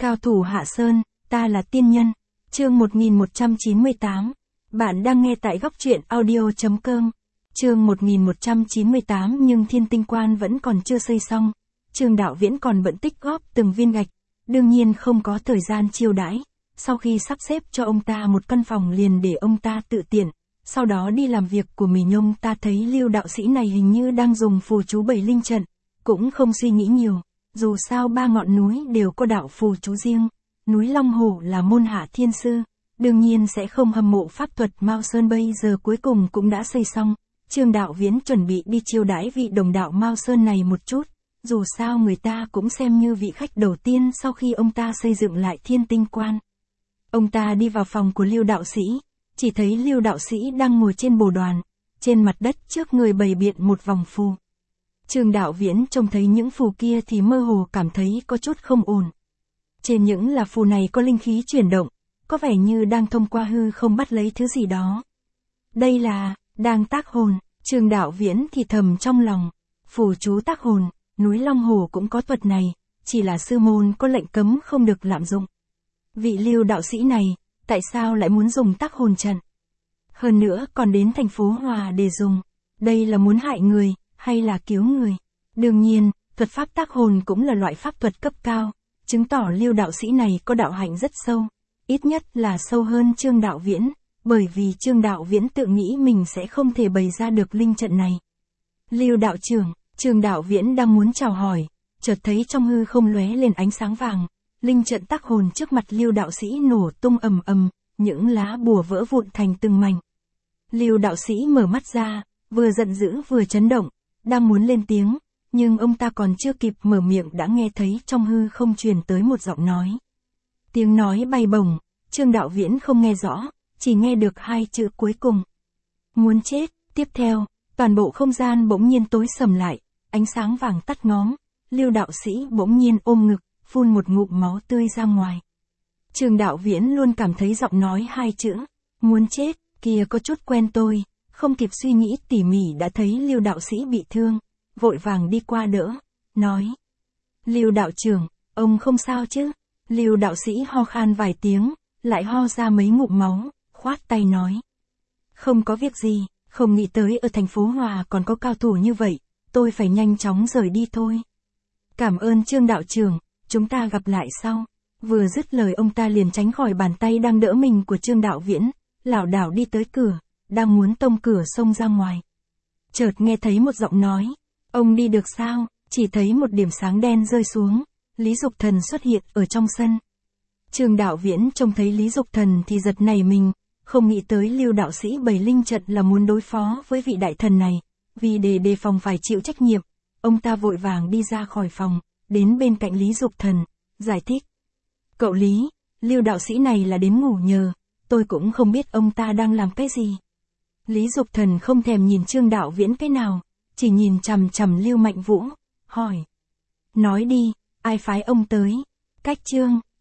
Cao thủ Hạ Sơn, ta là tiên nhân. Chương 1198. Bạn đang nghe tại góc truyện audio.com. Chương 1198 nhưng Thiên Tinh Quan vẫn còn chưa xây xong. Trương Đạo Viễn còn bận tích góp từng viên gạch, đương nhiên không có thời gian chiêu đãi. Sau khi sắp xếp cho ông ta một căn phòng liền để ông ta tự tiện, sau đó đi làm việc của mình. Ông ta thấy Lưu đạo sĩ này hình như đang dùng phù chú bảy linh trận, cũng không suy nghĩ nhiều, dù sao ba ngọn núi đều có đạo phù chú riêng. Núi Long Hổ là môn hạ thiên sư, đương nhiên sẽ không hâm mộ pháp thuật Mao Sơn. Bây giờ cuối cùng cũng đã xây xong, Trương Đạo Viễn chuẩn bị đi chiêu đãi vị đồng đạo Mao Sơn này một chút, dù sao người ta cũng xem như vị khách đầu tiên sau khi ông ta xây dựng lại Thiên Tinh Quan. Ông ta đi vào phòng của Lưu đạo sĩ, chỉ thấy Lưu đạo sĩ đang ngồi trên bồ đoàn, trên mặt đất trước người bày biện một vòng phù. Trương Đạo Viễn trông thấy những phù kia thì mơ hồ cảm thấy có chút không ổn. Trên những là phù này có linh khí chuyển động, có vẻ như đang thông qua hư không bắt lấy thứ gì đó. Đây là, đang tác hồn. Trương Đạo Viễn thì thầm trong lòng, phù chú tác hồn, núi Long Hồ cũng có thuật này, chỉ là sư môn có lệnh cấm không được lạm dụng. Vị Lưu đạo sĩ này, tại sao lại muốn dùng tác hồn trận? Hơn nữa còn đến thành phố Hòa để dùng, đây là muốn hại người, hay là cứu người? Đương nhiên, thuật pháp tác hồn cũng là loại pháp thuật cấp cao, chứng tỏ Lưu đạo sĩ này có đạo hạnh rất sâu, ít nhất là sâu hơn Trương Đạo Viễn, bởi vì Trương Đạo Viễn tự nghĩ mình sẽ không thể bày ra được linh trận này. Lưu đạo trưởng, Trương Đạo Viễn đang muốn chào hỏi, chợt thấy trong hư không lóe lên ánh sáng vàng, linh trận tác hồn trước mặt Lưu đạo sĩ nổ tung ầm ầm, những lá bùa vỡ vụn thành từng mảnh. Lưu đạo sĩ mở mắt ra, vừa giận dữ vừa chấn động, đang muốn lên tiếng, nhưng ông ta còn chưa kịp mở miệng đã nghe thấy trong hư không truyền tới một giọng nói. Tiếng nói bay bổng, Trương Đạo Viễn không nghe rõ, chỉ nghe được hai chữ cuối cùng. Muốn chết. Tiếp theo, toàn bộ không gian bỗng nhiên tối sầm lại, ánh sáng vàng tắt ngóm, Lưu đạo sĩ bỗng nhiên ôm ngực, phun một ngụm máu tươi ra ngoài. Trương Đạo Viễn luôn cảm thấy giọng nói hai chữ, muốn chết, kia có chút quen tôi, không kịp suy nghĩ tỉ mỉ đã thấy Lưu đạo sĩ bị thương, vội vàng đi qua đỡ, nói. Lưu đạo trưởng, ông không sao chứ? Lưu đạo sĩ ho khan vài tiếng, lại ho ra mấy ngụm máu, khoát tay nói. Không có việc gì, không nghĩ tới ở thành phố Hòa còn có cao thủ như vậy, tôi phải nhanh chóng rời đi thôi. Cảm ơn Trương đạo trưởng, chúng ta gặp lại sau. Vừa dứt lời ông ta liền tránh khỏi bàn tay đang đỡ mình của Trương Đạo Viễn, lảo đảo đi tới cửa, đang muốn tông cửa xông ra ngoài. Chợt nghe thấy một giọng nói, ông đi được sao? Chỉ thấy một điểm sáng đen rơi xuống, Lý Dục Thần xuất hiện ở trong sân. Trương Đạo Viễn trông thấy Lý Dục Thần thì giật nảy mình, không nghĩ tới Lưu đạo sĩ bày linh trận là muốn đối phó với vị đại thần này, vì để đề phòng phải chịu trách nhiệm, ông ta vội vàng đi ra khỏi phòng, đến bên cạnh Lý Dục Thần, giải thích. Cậu Lý, Lưu đạo sĩ này là đến ngủ nhờ, tôi cũng không biết ông ta đang làm cái gì. Lý Dục Thần không thèm nhìn Trương Đạo Viễn cái nào, chỉ nhìn chằm chằm Lưu Mạnh Vũ, hỏi. Nói đi, ai phái ông tới? Cách Trương